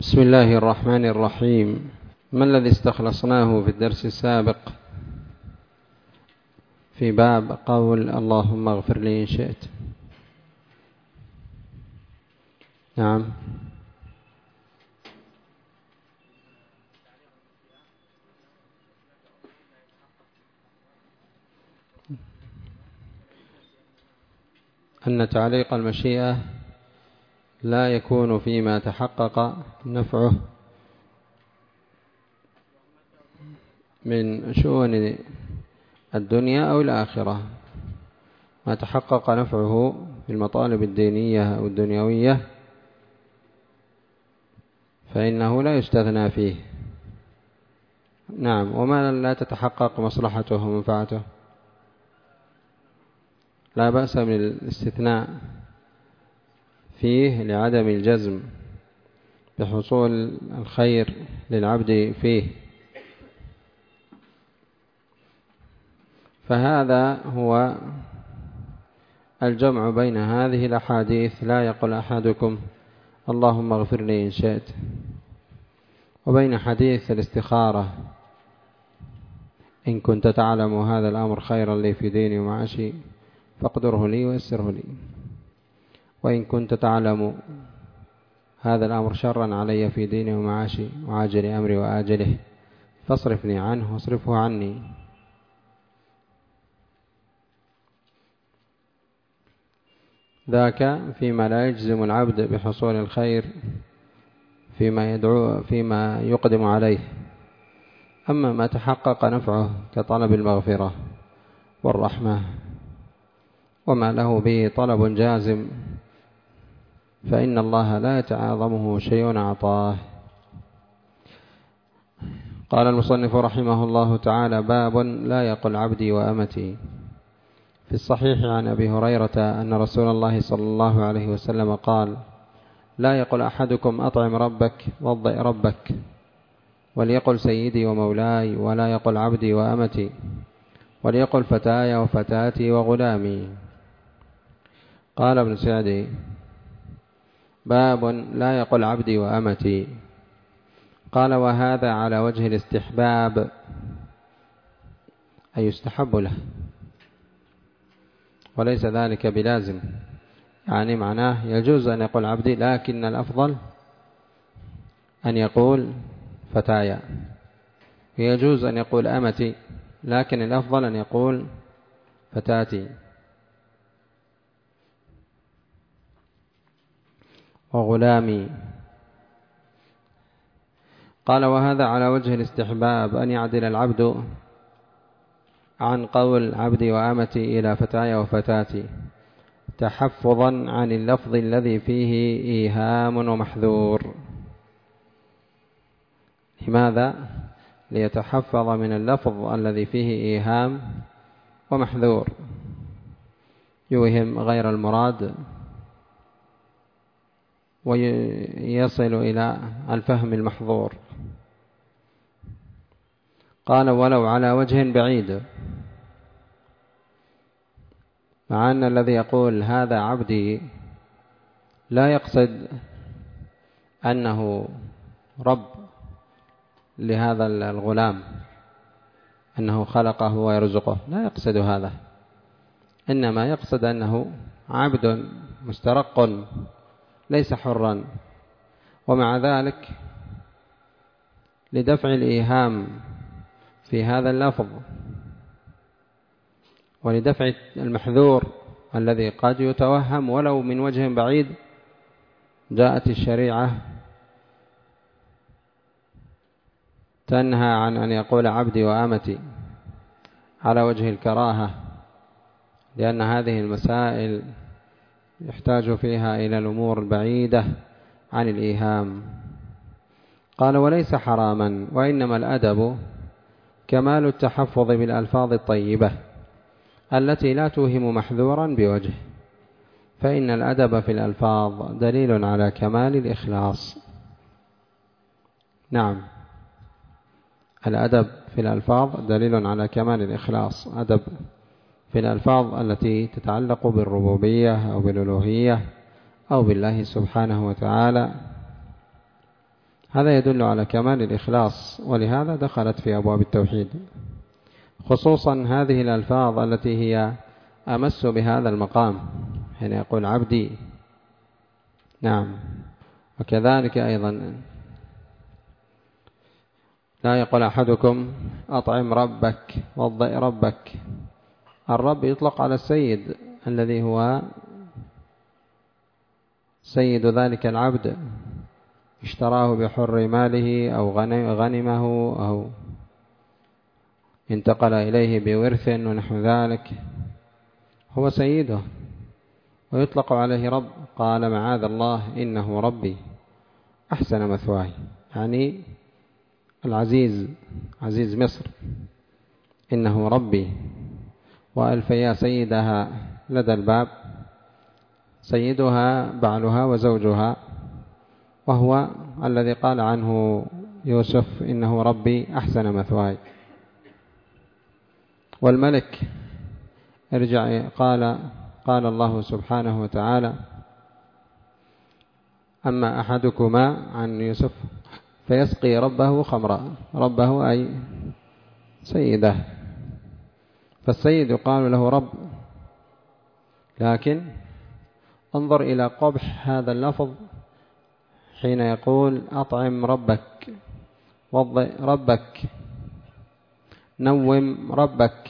بسم الله الرحمن الرحيم. ما الذي استخلصناه في الدرس السابق في باب قول اللهم اغفر لي إن شئت؟ نعم. أن تعليق المشيئة لا يكون فيما تحقق نفعه من شؤون الدنيا أو الآخرة. ما تحقق نفعه في المطالب الدينية أو الدنيوية فإنه لا يستثنى فيه. نعم. وما لا تتحقق مصلحته ومنفعته لا بأس من الاستثناء فيه لعدم الجزم بحصول الخير للعبد فيه. فهذا هو الجمع بين هذه الأحاديث: لا يقل أحدكم اللهم اغفر لي إن شئت، وبين حديث الاستخارة: إن كنت تعلم هذا الأمر خيرا لي في ديني ومعاشي فاقدره لي ويسره لي، وإن كنت تعلم هذا الأمر شرا علي في ديني ومعاشي وعاجل أمري وآجله فاصرفني عنه واصرفه عني. ذاك فيما لا يجزم العبد بحصول الخير فيما يقدم عليه. أما ما تحقق نفعه كطلب المغفرة والرحمة وما له به طلب جازم فإن الله لا يتعاظمه شيء أعطاه. قال المصنف رحمه الله تعالى: باب لا يقل عبدي وأمتي. في الصحيح عن أبي هريرة أن رسول الله صلى الله عليه وسلم قال: لا يقل أحدكم أطعم ربك وضئ ربك، وليقل سيدي ومولاي، ولا يقل عبدي وأمتي، وليقل فتاي وفتاتي وغلامي. قال ابن سعدي: باب لا يقل عبدي وأمتي. قال: وهذا على وجه الاستحباب، أي يستحب له، وليس ذلك بلازم. يعني معناه يجوز أن يقول عبدي، لكن الأفضل أن يقول فتايا، ويجوز أن يقول أمتي، لكن الأفضل أن يقول فتاتي وغلامي. قال: وهذا على وجه الاستحباب، أن يعدل العبد عن قول عبدي وأمتي إلى فتاي وفتاتي، تحفظا عن اللفظ الذي فيه إيهام ومحذور. لماذا؟ ليتحفظ من اللفظ الذي فيه إيهام ومحذور، يوهم غير المراد ويصل إلى الفهم المحظور. قال: ولو على وجه بعيد، مع أن الذي يقول هذا عبدي لا يقصد أنه رب لهذا الغلام، أنه خلقه ويرزقه، لا يقصد هذا، إنما يقصد أنه عبد مسترق ليس حرا. ومع ذلك لدفع الإيهام في هذا اللفظ ولدفع المحذور الذي قد يتوهم ولو من وجه بعيد، جاءت الشريعة تنهى عن أن يقول عبدي وأمتي على وجه الكراهة، لأن هذه المسائل يحتاج فيها إلى الأمور البعيدة عن الإيهام. قال: وليس حراما، وإنما الأدب كمال التحفظ بالألفاظ الطيبة التي لا توهم محذورا بوجه، فإن الأدب في الألفاظ دليل على كمال الإخلاص. نعم، الأدب في الألفاظ دليل على كمال الإخلاص. أدب في الألفاظ التي تتعلق بالربوبية أو بالألوهية أو بالله سبحانه وتعالى هذا يدل على كمال الإخلاص، ولهذا دخلت في أبواب التوحيد، خصوصا هذه الألفاظ التي هي أمس بهذا المقام، حين يقول عبدي. نعم. وكذلك أيضا لا يقول أحدكم أطعم ربك وضئ ربك. الرب يطلق على السيد الذي هو سيد ذلك العبد، اشتراه بحر ماله أو غنمه أو انتقل إليه بورث ونحو ذلك، هو سيده ويطلق عليه رب. قال معاذ الله إنه ربي أحسن مثواي، يعني العزيز، عزيز مصر، إنه ربي. وألف يا سيدها لدى الباب، سيدها بعلها وزوجها، وهو الذي قال عنه يوسف إنه ربي أحسن مثواي. والملك ارجع، قال الله سبحانه وتعالى أما أحدكما عن يوسف فيسقي ربه خمرا، ربه أي سيده، فالسيد يقال له رب. لكن انظر إلى قبح هذا اللفظ حين يقول أطعم ربك وضئ ربك نوم ربك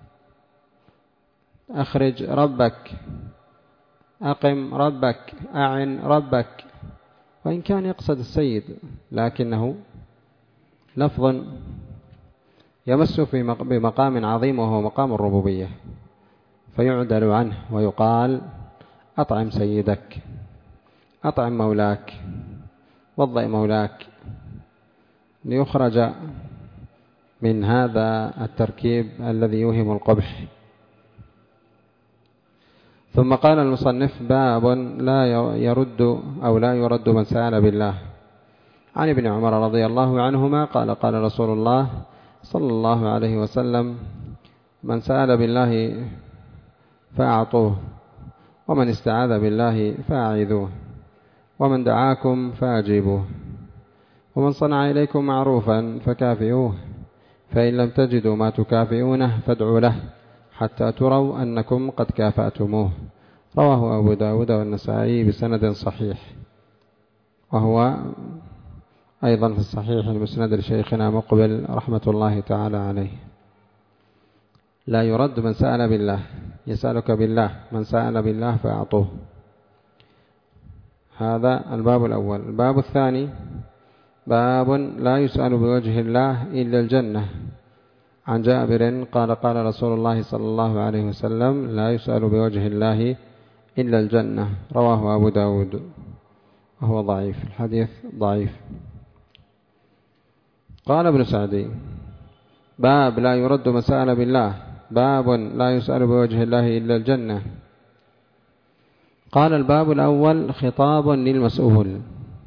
أخرج ربك أقم ربك أعن ربك، وإن كان يقصد السيد لكنه لفظ يمس بمقام عظيم وهو مقام الربوبية، فيعدل عنه ويقال أطعم سيدك، أطعم مولاك، وضئ مولاك، ليخرج من هذا التركيب الذي يوهم القبح. ثم قال المصنف باب لا يرد من سأل بالله. عن ابن عمر رضي الله عنهما قال قال رسول الله صلى الله عليه وسلم من سأل بالله فأعطوه، ومن استعاذ بالله فأعيذوه، ومن دعاكم فأجيبوه، ومن صنع إليكم معروفا فكافئوه، فإن لم تجدوا ما تكافئونه فادعوا له حتى تروا أنكم قد كافأتموه. رواه أبو داود والنسائي بسند صحيح، وهو أيضا في الصحيح المسند لشيخنا مقبل رحمة الله تعالى عليه. لا يرد من سأل بالله، يسألك بالله، من سأل بالله فأعطوه. هذا الباب الأول. الباب الثاني باب لا يسأل بوجه الله إلا الجنة. عن جابر قال قال رسول الله صلى الله عليه وسلم لا يسأل بوجه الله إلا الجنة. رواه أبو داود وهو ضعيف، الحديث ضعيف. قال ابن سعدي باب لا يرد من سأل بالله، باب لا يسأل بوجه الله إلا الجنة. قال الباب الأول خطاب للمسؤول.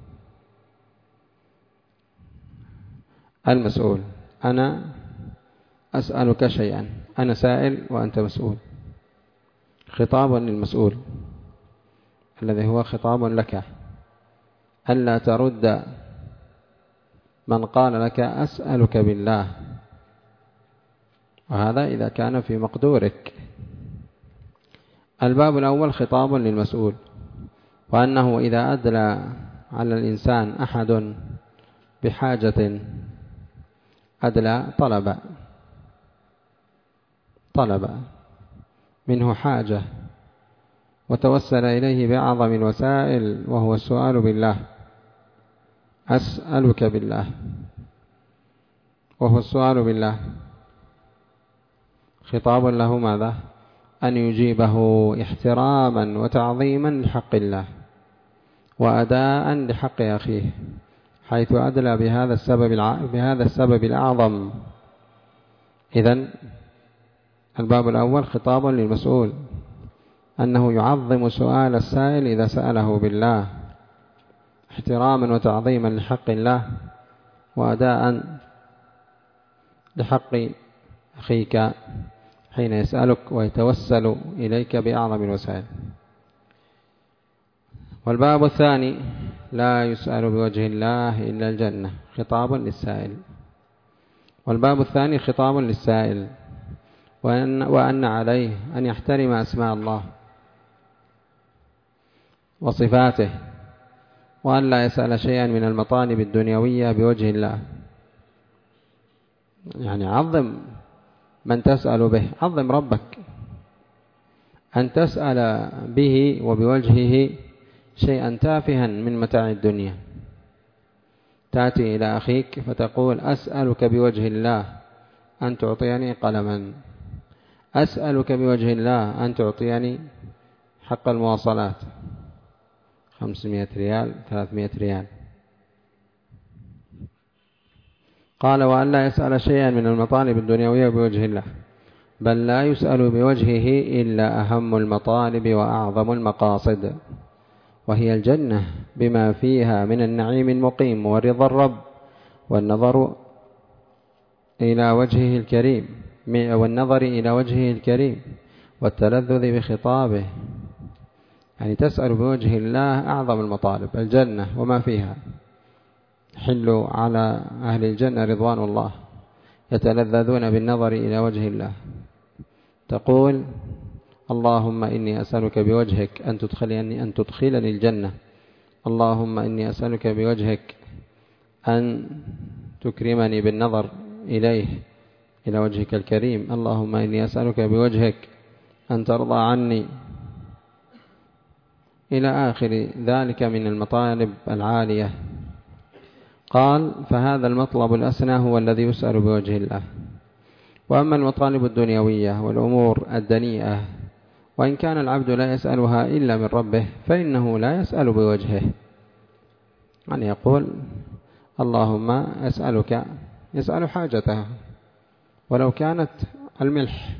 المسؤول أنا أسألك شيئا، أنا سائل وأنت مسؤول، خطابا للمسؤول الذي هو خطاب لك، ألا ترد من قال لك أسألك بالله، وهذا إذا كان في مقدورك. الباب الأول خطاب للمسؤول، وأنه إذا أدلى على الإنسان أحد بحاجة أدلى طلب منه حاجة وتوسل إليه بأعظم الوسائل وهو السؤال بالله، أسألك بالله، وهو السؤال بالله، خطاب له ماذا؟ أن يجيبه احتراما وتعظيما لحق الله وأداء لحق أخيه، حيث أدلى بهذا السبب الأعظم. إذن الباب الأول خطاب للمسؤول، أنه يعظم سؤال السائل إذا سأله بالله احتراما وتعظيما لحق الله وأداء لحق أخيك حين يسألك ويتوسل إليك بأعظم الوسائل. والباب الثاني لا يسأل بوجه الله إلا الجنة، خطاب للسائل. والباب الثاني خطاب للسائل، وأن عليه أن يحترم أسماء الله وصفاته، وأن لا يسأل شيئا من المطالب الدنيوية بوجه الله. يعني عظم من تسأل به، عظم ربك. أن تسأل به وبوجهه شيئا تافها من متاع الدنيا، تأتي إلى أخيك فتقول أسألك بوجه الله أن تعطيني قلما، أسألك بوجه الله أن تعطيني حق المواصلات 500 ريال 300 ريال. قال وأن لا يسأل شيئا من المطالب الدنيوية بوجه الله، بل لا يسأل بوجهه إلا أهم المطالب وأعظم المقاصد، وهي الجنة بما فيها من النعيم المقيم ورضا الرب، والنظر إلى وجهه الكريم والتلذذ بخطابه. يعني تسأل بوجه الله أعظم المطالب، الجنة وما فيها. حل على أهل الجنة رضوان الله، يتلذذون بالنظر إلى وجه الله. تقول اللهم إني أسألك بوجهك أن تدخلني الجنة، اللهم إني أسألك بوجهك أن تكرمني بالنظر إليه إلى وجهك الكريم، اللهم إني أسألك بوجهك أن ترضى عني، إلى آخر ذلك من المطالب العالية. قال فهذا المطلب الأسنى هو الذي يسأل بوجه الله. وأما المطالب الدنيوية والأمور الدنيئة، وإن كان العبد لا يسألها إلا من ربه، فإنه لا يسأل بوجهه. يعني يقول اللهم أسألك، يسأل حاجته، ولو كانت الملح.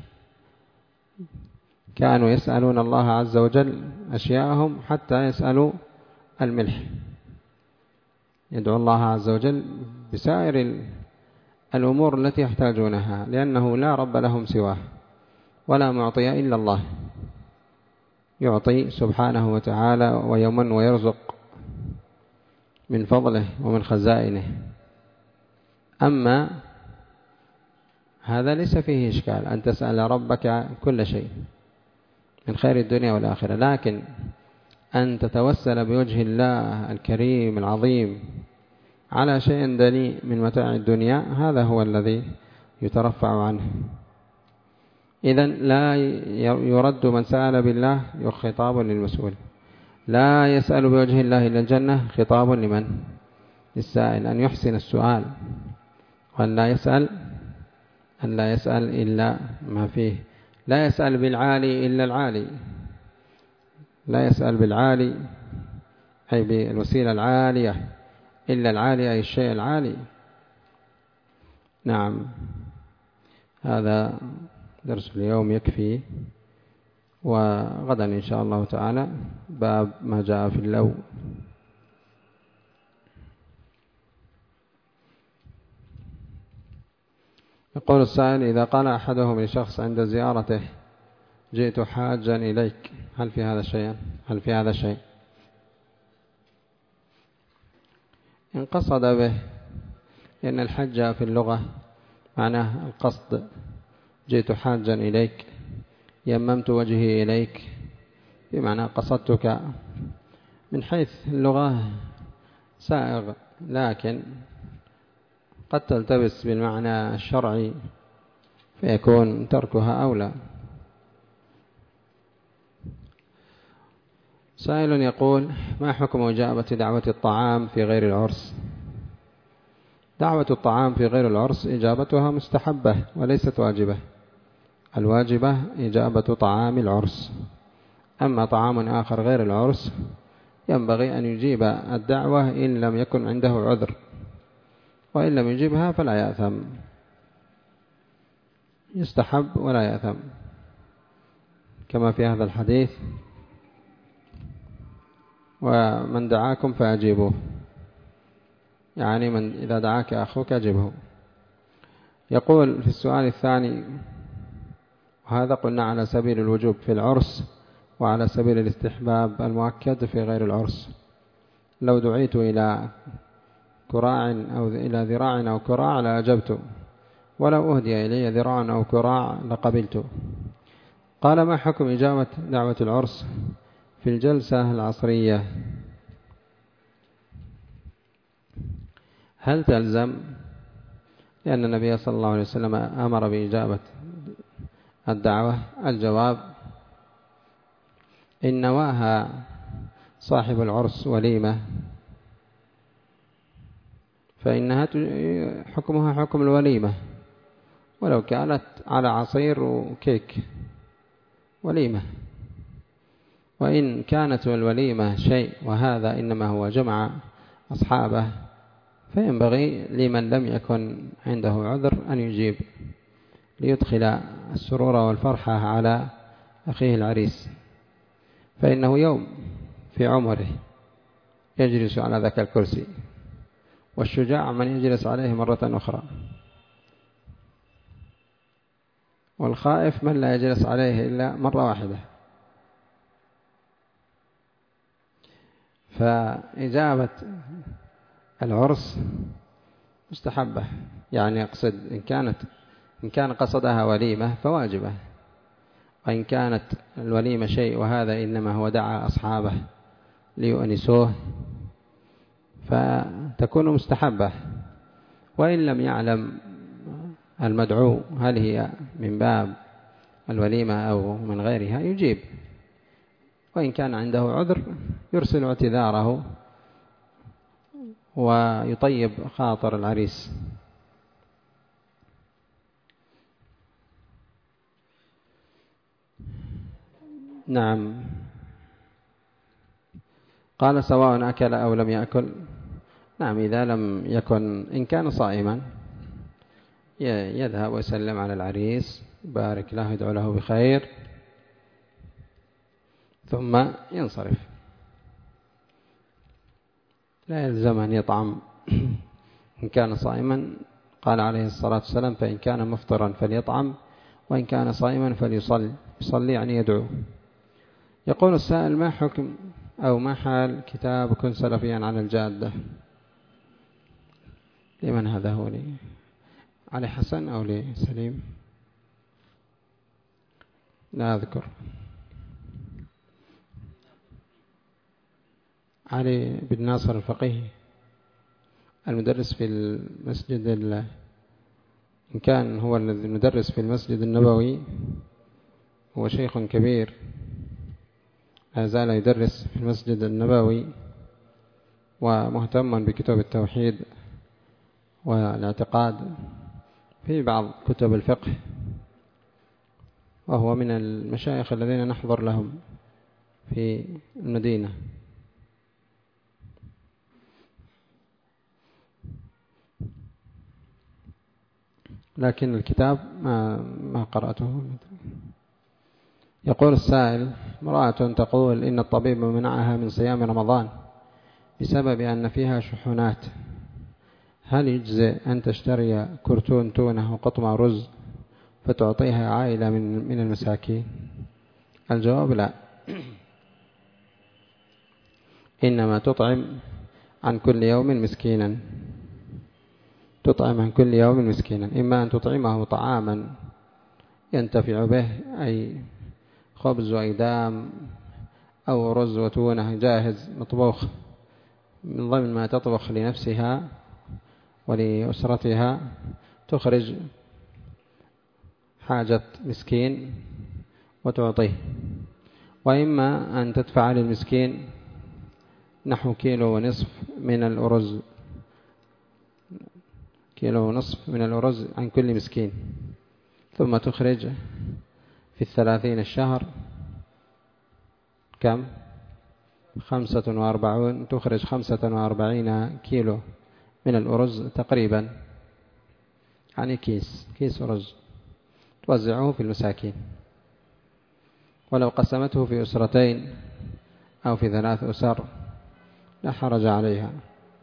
كانوا يسألون الله عز وجل أشياءهم حتى يسألوا الملح، يدعو الله عز وجل بسائر الأمور التي يحتاجونها، لأنه لا رب لهم سواه ولا معطي إلا الله، يعطي سبحانه وتعالى ويمن ويرزق من فضله ومن خزائنه. أما هذا ليس فيه إشكال أن تسأل ربك كل شيء من خير الدنيا والآخرة، لكن أن تتوسل بوجه الله الكريم العظيم على شيء دنيء من متاع الدنيا، هذا هو الذي يترفع عنه. إذن لا يرد من سأل بالله، خطاب للمسؤول. لا يسأل بوجه الله إلا الجنة، خطاب لمن؟ للسائل، أن يحسن السؤال، وأن لا يسأل إلا ما فيه. لا يسأل بالعالي إلا العالي، لا يسأل بالعالي أي بالوسيلة العالية إلا العالي أي الشيء العالي. نعم، هذا درس اليوم يكفي، وغدا إن شاء الله تعالى باب ما جاء في اللو. يقول السائل إذا قال أحدهم لشخص عند زيارته جئت حاجا إليك، هل في هذا شيء؟ إن قصد به، لأن الحج في اللغة معناه القصد. جئت حاجا إليك، يممت وجهي إليك، بمعنى قصدتك. من حيث اللغة سائغ، لكن قد تلتبس بالمعنى الشرعي فيكون تركها أولى. سائل يقول ما حكم إجابة دعوة الطعام في غير العرس؟ دعوة الطعام في غير العرس إجابتها مستحبة وليست واجبة، الواجبة إجابة طعام العرس. أما طعام آخر غير العرس ينبغي أن يجيب الدعوة إن لم يكن عنده عذر، وإن لم يجيبها فلا يأثم، يستحب ولا يأثم، كما في هذا الحديث ومن دعاكم فأجيبوه، يعني من إذا دعاك أخوك أجبه. يقول في السؤال الثاني، وهذا قلنا على سبيل الوجوب في العرس وعلى سبيل الاستحباب المؤكد في غير العرس. لو دعيت إلى كراع أو إلى ذراع أو كراع لأجبت، ولو أهدي إلي ذراع أو كراع لقبلت. قال: ما حكم إجابة دعوة العرس في الجلسة العصرية؟ هل تلزم؟ لأن النبي صلى الله عليه وسلم أمر بإجابة الدعوة. الجواب: إن نواها صاحب العرس وليمة فإنها حكمها حكم الوليمة، ولو كانت على عصير وكيك وليمة. وإن كانت الوليمة شيء وهذا إنما هو جمع أصحابه، فينبغي لمن لم يكن عنده عذر أن يجيب ليدخل السرور والفرحة على أخيه العريس، فإنه يوم في عمره يجلس على ذاك الكرسي، والشجاع من يجلس عليه مرة أخرى، والخائف من لا يجلس عليه إلا مرة واحدة. فإجابة العرس مستحبة، يعني أقصد إن كان قصدها وليمة فواجبة، وإن كانت الوليمة شيء وهذا إنما هو دعا أصحابه ليؤنسوه فتكون مستحبة. وإن لم يعلم المدعو هل هي من باب الوليمة أو من غيرها يجيب، وإن كان عنده عذر يرسل اعتذاره ويطيب خاطر العريس. نعم. قال: سواء أكل أو لم يأكل. نعم، إذا لم يكن، إن كان صائما يذهب ويسلم على العريس، يبارك له، يدعو له بخير، ثم ينصرف. لا يلزم أن يطعم إن كان صائما. قال عليه الصلاة والسلام: فإن كان مفطرا فليطعم، وإن كان صائما فليصلي. يصلي يعني يدعو. يقول السائل: ما حكم أو ما حال كتاب كن سلفيا عن الجادة؟ لمن هذا؟ هو لي علي حسن أو لسليم؟ لا أذكر. علي بن ناصر الفقيه المدرس في المسجد إن كان هو الذي المدرس في المسجد النبوي، هو شيخ كبير لا زال يدرس في المسجد النبوي، ومهتم بكتب التوحيد والاعتقاد في بعض كتب الفقه، وهو من المشايخ الذين نحضر لهم في المدينة. لكن الكتاب ما قرأته. يقول السائل: امرأة تقول إن الطبيب منعها من صيام رمضان بسبب أن فيها شحنات، هل يجزئ أن تشتري كرتون تونة وقطمة رز فتعطيها عائلة من المساكين؟ الجواب: لا. إنما تطعم عن كل يوم مسكينا. تطعم عن كل يوم مسكينا، إما أن تطعمه طعاما ينتفع به، أي خبز وإدام أو رز وتونة جاهز مطبوخ من ضمن ما تطبخ لنفسها ولأسرتها، تخرج حاجة مسكين وتعطيه. وإما أن تدفع للمسكين نحو 1.5 كيلو من الأرز، 1.5 كيلو من الأرز عن كل مسكين، ثم تخرج في 30 الشهر كم؟ 45. تخرج 45 كيلو من الأرز تقريبا، يعني كيس رز، توزعه في المساكين. ولو قسمته في أسرتين أو في 3 أسر لا حرج عليها.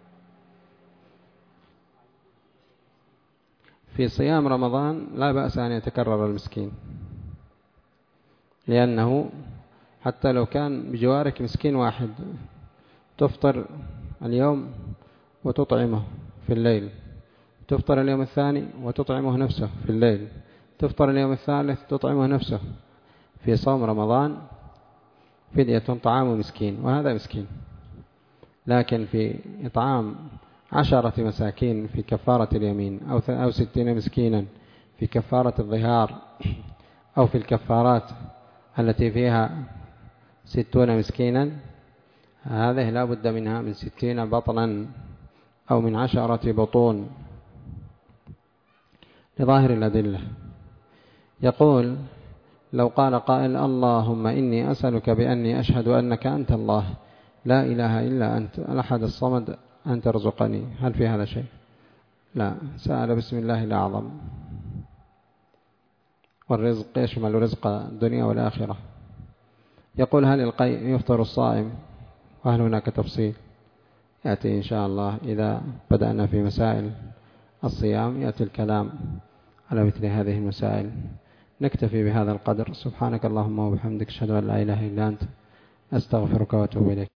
في صيام رمضان لا بأس أن يتكرر المسكين، لأنه حتى لو كان بجوارك مسكين واحد تفطر اليوم وتطعمه في الليل، تفطر اليوم الثاني وتطعمه نفسه في الليل، تفطر اليوم الثالث تطعمه نفسه. في صوم رمضان فدية طعام مسكين، وهذا مسكين. لكن في إطعام 10 مساكين في كفارة اليمين، أو 60 مسكينا في كفارة الظهار، أو في الكفارات التي فيها 60 مسكينا، هذه لا بد منها من 60 بطنا أو من 10 بطون لظاهر الأدلة. يقول: لو قال قائل: اللهم إني أسألك بأني أشهد أنك أنت الله لا إله إلا أنت الأحد الصمد أن ترزقني، هل في هذا شيء؟ لا، سأل بسم الله الأعظم، والرزق يشمل رزق الدنيا والآخرة. يقول: هل القيء يفطر الصائم؟ وهل هناك تفصيل؟ يأتي إن شاء الله إذا بدأنا في مسائل الصيام، يأتي الكلام على مثل هذه المسائل. نكتفي بهذا القدر. سبحانك اللهم وبحمدك، أشهد أن لا إله إلا أنت، أستغفرك وأتوب إليك.